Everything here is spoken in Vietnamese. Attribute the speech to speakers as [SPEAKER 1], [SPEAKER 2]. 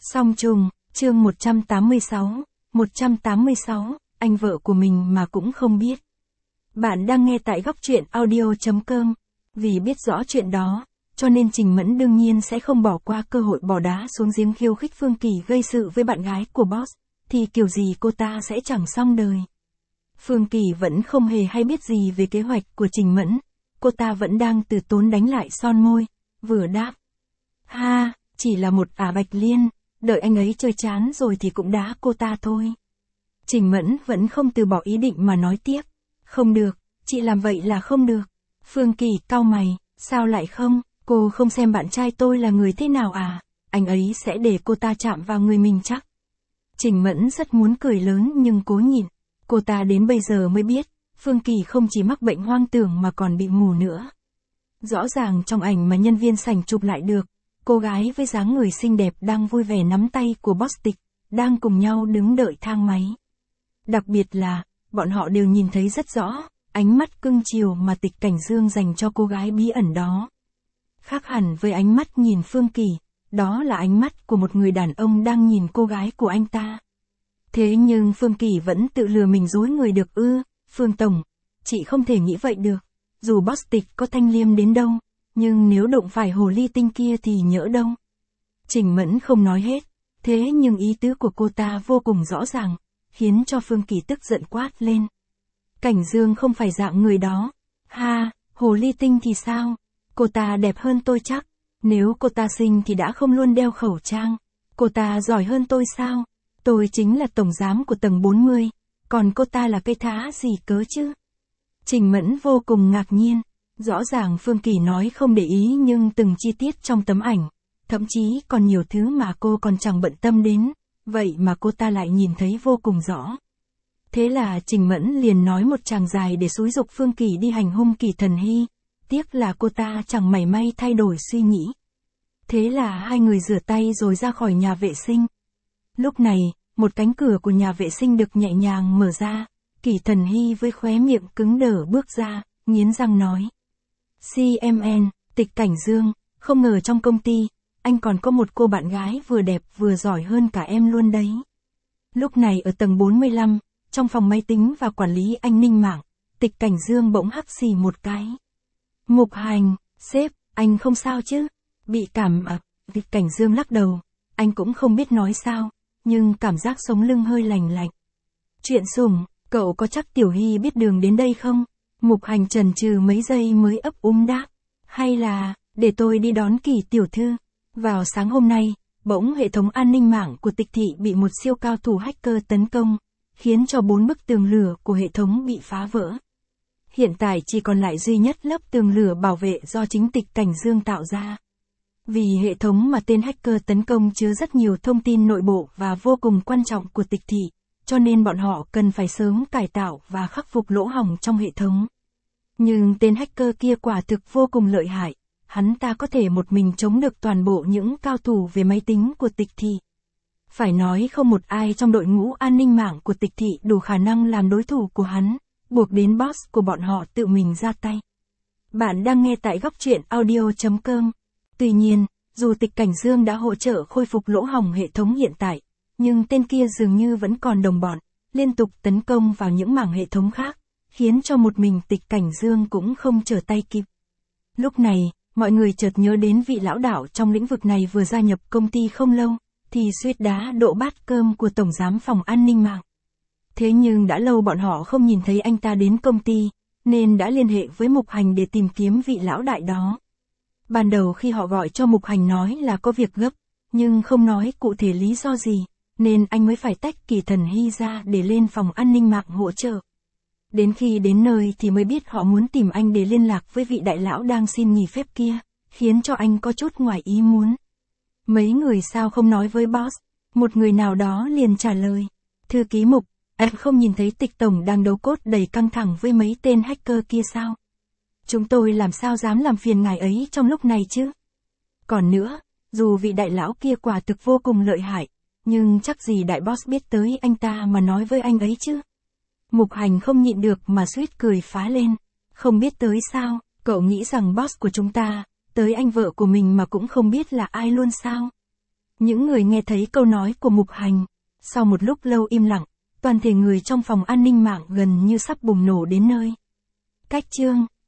[SPEAKER 1] Song trùng, chương 186, 186, anh vợ của mình mà cũng không biết. Bạn đang nghe tại góc truyện audio.com. Vì biết rõ chuyện đó, cho nên Trình Mẫn đương nhiên sẽ không bỏ qua cơ hội bỏ đá xuống giếng khiêu khích Phương Kỳ gây sự với bạn gái của boss, thì kiểu gì cô ta sẽ chẳng xong đời. Phương Kỳ vẫn không hề hay biết gì về kế hoạch của Trình Mẫn, cô ta vẫn đang từ tốn đánh lại son môi, vừa đáp. Ha, chỉ là một Bạch Liên, đợi anh ấy chơi chán rồi thì cũng đá cô ta thôi. Trình Mẫn vẫn không từ bỏ ý định mà nói tiếp. Không được, chị làm vậy là không được. Phương Kỳ cau mày, sao lại không, cô không xem bạn trai tôi là người thế nào à, anh ấy sẽ để cô ta chạm vào người mình chắc. Trình Mẫn rất muốn cười lớn nhưng cố nhịn, cô ta đến bây giờ mới biết, Phương Kỳ không chỉ mắc bệnh hoang tưởng mà còn bị mù nữa. Rõ ràng trong ảnh mà nhân viên sảnh chụp lại được, cô gái với dáng người xinh đẹp đang vui vẻ nắm tay của boss Tịch, đang cùng nhau đứng đợi thang máy. Đặc biệt là, bọn họ đều nhìn thấy rất rõ, ánh mắt cưng chiều mà Tịch Cảnh Dương dành cho cô gái bí ẩn đó. Khác hẳn với ánh mắt nhìn Phương Kỳ, đó là ánh mắt của một người đàn ông đang nhìn cô gái của anh ta. Thế nhưng Phương Kỳ vẫn tự lừa mình dối người được ư, Phương Tổng, chị không thể nghĩ vậy được, dù boss Tịch có thanh liêm đến đâu, nhưng nếu đụng phải hồ ly tinh kia thì nhỡ đâu. Trình Mẫn không nói hết, thế nhưng ý tứ của cô ta vô cùng rõ ràng, khiến cho Phương Kỳ tức giận quát lên. Cảnh Dương không phải dạng người đó. Ha, hồ ly tinh thì sao? Cô ta đẹp hơn tôi chắc. Nếu cô ta xinh thì đã không luôn đeo khẩu trang. Cô ta giỏi hơn tôi sao? Tôi chính là tổng giám của tầng 40. Còn cô ta là cây thá gì cớ chứ? Trình Mẫn vô cùng ngạc nhiên. Rõ ràng Phương Kỳ nói không để ý nhưng từng chi tiết trong tấm ảnh. Thậm chí còn nhiều thứ mà cô còn chẳng bận tâm đến. Vậy mà cô ta lại nhìn thấy vô cùng rõ. Thế là Trình Mẫn liền nói một tràng dài để xúi giục Phương Kỳ đi hành hung Kỳ Thần Hy. Tiếc là cô ta chẳng mảy may thay đổi suy nghĩ. Thế là hai người rửa tay rồi ra khỏi nhà vệ sinh. Lúc này, một cánh cửa của nhà vệ sinh được nhẹ nhàng mở ra. Kỳ Thần Hy với khóe miệng cứng đờ bước ra, nghiến răng nói. CMN, Tịch Cảnh Dương, không ngờ trong công ty, anh còn có một cô bạn gái vừa đẹp vừa giỏi hơn cả em luôn đấy. Lúc này ở tầng 45, trong phòng máy tính và quản lý an ninh mạng, Tịch Cảnh Dương bỗng hắt xì một cái. Mục Hành, sếp, anh không sao chứ? Bị cảm Tịch Cảnh Dương lắc đầu, anh cũng không biết nói sao, nhưng cảm giác sống lưng hơi lành lạnh. Chuyện sủng, cậu có chắc Tiểu Hy biết đường đến đây không? Mục Hành chần chừ mấy giây mới ấp đáp. Hay là, để tôi đi đón Kỳ tiểu thư. Vào sáng hôm nay, bỗng hệ thống an ninh mạng của Tịch thị bị một siêu cao thủ hacker tấn công, khiến cho 4 bức tường lửa của hệ thống bị phá vỡ. Hiện tại chỉ còn lại duy nhất lớp tường lửa bảo vệ do chính Tịch Cảnh Dương tạo ra. Vì hệ thống mà tên hacker tấn công chứa rất nhiều thông tin nội bộ và vô cùng quan trọng của Tịch thị, cho nên bọn họ cần phải sớm cải tạo và khắc phục lỗ hổng trong hệ thống. Nhưng tên hacker kia quả thực vô cùng lợi hại, hắn ta có thể một mình chống được toàn bộ những cao thủ về máy tính của Tịch thị. Phải nói không một ai trong đội ngũ an ninh mạng của Tịch thị đủ khả năng làm đối thủ của hắn, buộc đến boss của bọn họ tự mình ra tay. Bạn đang nghe tại góc truyện audio.com. Tuy nhiên, dù Tịch Cảnh Dương đã hỗ trợ khôi phục lỗ hổng hệ thống hiện tại, nhưng tên kia dường như vẫn còn đồng bọn, liên tục tấn công vào những mảng hệ thống khác, khiến cho một mình Tịch Cảnh Dương cũng không trở tay kịp. Lúc này, mọi người chợt nhớ đến vị lão đạo trong lĩnh vực này vừa gia nhập công ty không lâu, thì suýt đá đổ bát cơm của Tổng giám phòng an ninh mạng. Thế nhưng đã lâu bọn họ không nhìn thấy anh ta đến công ty, nên đã liên hệ với Mục Hành để tìm kiếm vị lão đại đó. Ban đầu khi họ gọi cho Mục Hành nói là có việc gấp, nhưng không nói cụ thể lý do gì, nên anh mới phải tách Kỳ Thần Hy ra để lên phòng an ninh mạng hỗ trợ. Đến khi đến nơi thì mới biết họ muốn tìm anh để liên lạc với vị đại lão đang xin nghỉ phép kia, khiến cho anh có chút ngoài ý muốn. Mấy người sao không nói với boss? Một người nào đó liền trả lời. Thư ký Mục, em không nhìn thấy Tịch Tổng đang đấu cốt đầy căng thẳng với mấy tên hacker kia sao? Chúng tôi làm sao dám làm phiền ngài ấy trong lúc này chứ? Còn nữa, dù vị đại lão kia quả thực vô cùng lợi hại, nhưng chắc gì đại boss biết tới anh ta mà nói với anh ấy chứ? Mục Hành không nhịn được mà suýt cười phá lên. Không biết tới sao, cậu nghĩ rằng boss của chúng ta, tới anh vợ của mình mà cũng không biết là ai luôn sao? Những người nghe thấy câu nói của Mục Hành. Sau một lúc lâu im lặng, toàn thể người trong phòng an ninh mạng gần như sắp bùng nổ đến nơi. Cách chương